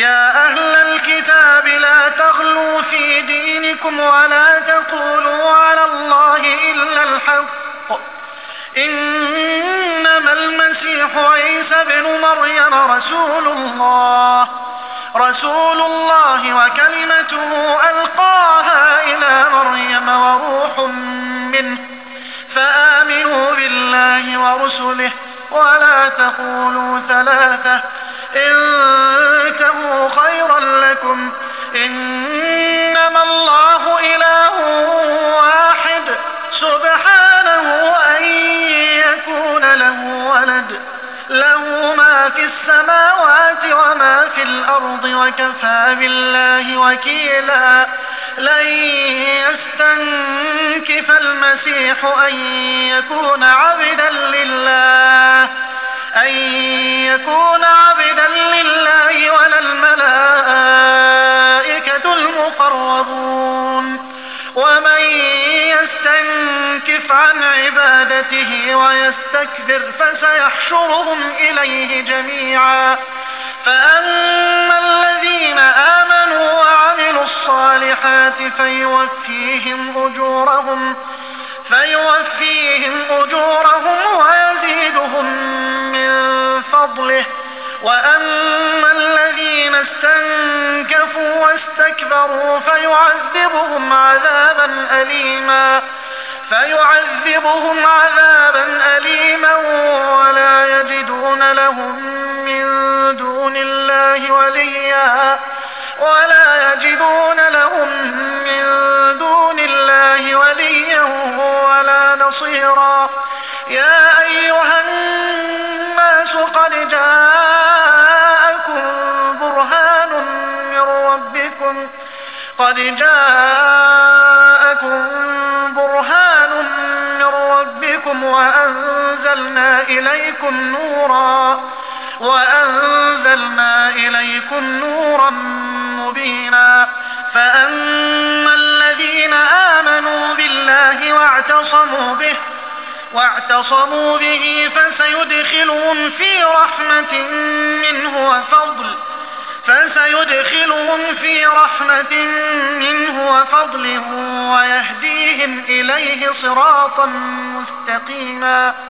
يا أهل الكتاب لا تغلوا في دينكم ولا تقولوا على الله إلا الحق إنما المسيح عيسى بن مريم رسول الله وكلمته ألقاها إلى مريم وروح منه فآمنوا بالله ورسله ولا تقولوا ثلاثة انتهوا خيرا لكم إنما الله إله واحد سبحانه أن يكون له ولد له ما في السماوات وما في الأرض وكفى بالله وكيلا لن يستنكف المسيح أن يكون عبدا لله ولا الملائكة المقربون ومن يستنكف عن عبادته ويستكبر فسيحشرهم إليه جميعا فأما الذين آمنوا وعملوا الصالحات فيوفيهم أجورهم ويزيدهم من فضله وأما الذين استنكفوا واستكبروا فيعذبهم عذابا أليما ولا يجدون لهم من دون الله وليا ولا نصيرا يا أيها الناس قد جاءكم برهان من ربكم وأنزلنا إليكم نورا مبينا فأما الذين آمنوا بالله واعتصموا به فسيدخلهم في رحمة منه وفضل ويهديهم إليه صراطا مستقيما